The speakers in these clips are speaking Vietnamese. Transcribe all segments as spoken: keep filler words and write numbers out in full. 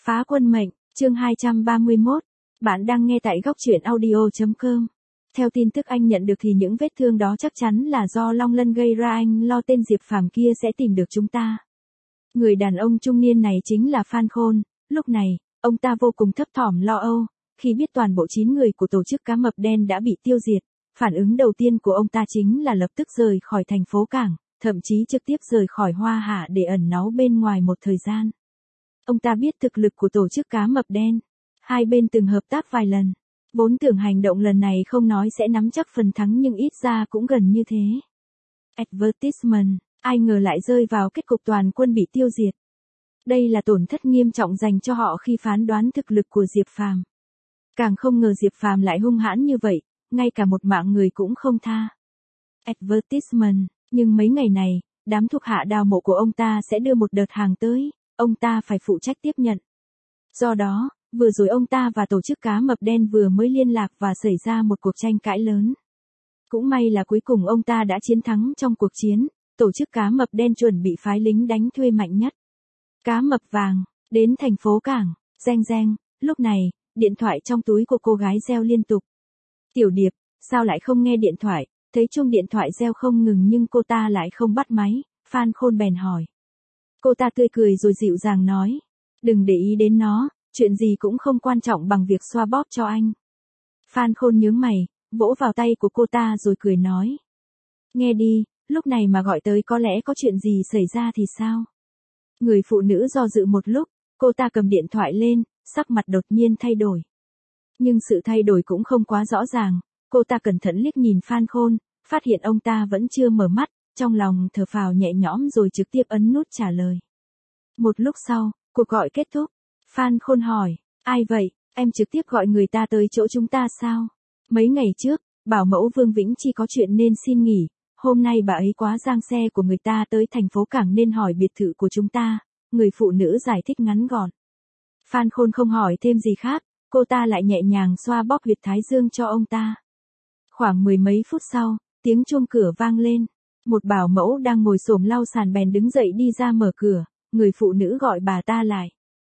Phá quân mệnh, chương hai trăm ba mươi mốt. Bạn đang nghe tại góc truyện audio chấm com. Theo tin tức anh nhận được thì những vết thương đó chắc chắn là do Long Lân gây ra, anh lo tên Diệp Phàm kia sẽ tìm được chúng ta. Người đàn ông trung niên này chính là Phan Khôn, lúc này, ông ta vô cùng thấp thỏm lo âu, khi biết toàn bộ chín người của tổ chức cá mập đen đã bị tiêu diệt, phản ứng đầu tiên của ông ta chính là lập tức rời khỏi thành phố cảng, thậm chí trực tiếp rời khỏi Hoa Hạ để ẩn náu bên ngoài một thời gian. Ông ta biết thực lực của tổ chức cá mập đen. Hai bên từng hợp tác vài lần. Vốn tưởng hành động lần này không nói sẽ nắm chắc phần thắng nhưng ít ra cũng gần như thế. Advertisement, ai ngờ lại rơi vào kết cục toàn quân bị tiêu diệt. Đây là tổn thất nghiêm trọng dành cho họ khi phán đoán thực lực của Diệp Phàm. Càng không ngờ Diệp Phàm lại hung hãn như vậy, ngay cả một mạng người cũng không tha. Advertisement, nhưng mấy ngày này, đám thuộc hạ đào mộ của ông ta sẽ đưa một đợt hàng tới. Ông ta phải phụ trách tiếp nhận. Do đó, vừa rồi ông ta và tổ chức cá mập đen vừa mới liên lạc và xảy ra một cuộc tranh cãi lớn. Cũng may là cuối cùng ông ta đã chiến thắng trong cuộc chiến, tổ chức cá mập đen chuẩn bị phái lính đánh thuê mạnh nhất. Cá mập vàng, đến thành phố cảng, reng reng, lúc này, điện thoại trong túi của cô gái reo liên tục. Tiểu Điệp, sao lại không nghe điện thoại, thấy chuông điện thoại reo không ngừng nhưng cô ta lại không bắt máy, Phan Khôn bèn hỏi. Cô ta tươi cười rồi dịu dàng nói. Đừng để ý đến nó, chuyện gì cũng không quan trọng bằng việc xoa bóp cho anh. Phan Khôn nhướng mày, vỗ vào tay của cô ta rồi cười nói. Nghe đi, lúc này mà gọi tới có lẽ có chuyện gì xảy ra thì sao? Người phụ nữ do dự một lúc, cô ta cầm điện thoại lên, sắc mặt đột nhiên thay đổi. Nhưng sự thay đổi cũng không quá rõ ràng, cô ta cẩn thận liếc nhìn Phan Khôn, phát hiện ông ta vẫn chưa mở mắt. Trong lòng thở phào nhẹ nhõm rồi trực tiếp ấn nút trả lời. Một lúc sau, cuộc gọi kết thúc. Phan Khôn hỏi, ai vậy, em trực tiếp gọi người ta tới chỗ chúng ta sao? Mấy ngày trước, bảo mẫu Vương Vĩnh Chi có chuyện nên xin nghỉ, hôm nay bà ấy quá giang xe của người ta tới thành phố cảng nên hỏi biệt thự của chúng ta, người phụ nữ giải thích ngắn gọn. Phan Khôn không hỏi thêm gì khác, cô ta lại nhẹ nhàng xoa bóp huyệt thái dương cho ông ta. Khoảng mười mấy phút sau, tiếng chuông cửa vang lên. Một bảo mẫu đang ngồi xổm lau sàn bèn đứng dậy đi ra mở cửa, người phụ nữ gọi bà ta lại.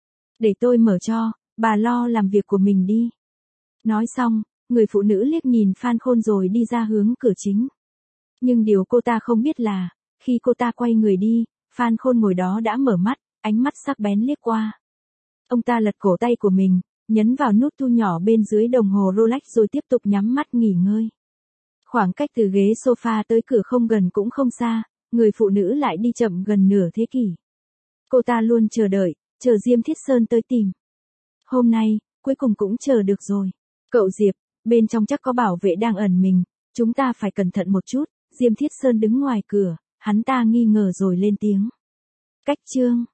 Để tôi mở cho, bà lo làm việc của mình đi. Nói xong, người phụ nữ liếc nhìn Phan Khôn rồi đi ra hướng cửa chính. Nhưng điều cô ta không biết là, khi cô ta quay người đi, Phan Khôn ngồi đó đã mở mắt, ánh mắt sắc bén liếc qua. Ông ta lật cổ tay của mình, nhấn vào nút thu nhỏ bên dưới đồng hồ Rolex rồi tiếp tục nhắm mắt nghỉ ngơi. Khoảng cách từ ghế sofa tới cửa không gần cũng không xa, người phụ nữ lại đi chậm gần nửa thế kỷ. Cô ta luôn chờ đợi, chờ Diêm Thiết Sơn tới tìm. Hôm nay, cuối cùng cũng chờ được rồi. Cậu Diệp, bên trong chắc có bảo vệ đang ẩn mình, chúng ta phải cẩn thận một chút. Diêm Thiết Sơn đứng ngoài cửa, hắn ta nghi ngờ rồi lên tiếng. Cách chương.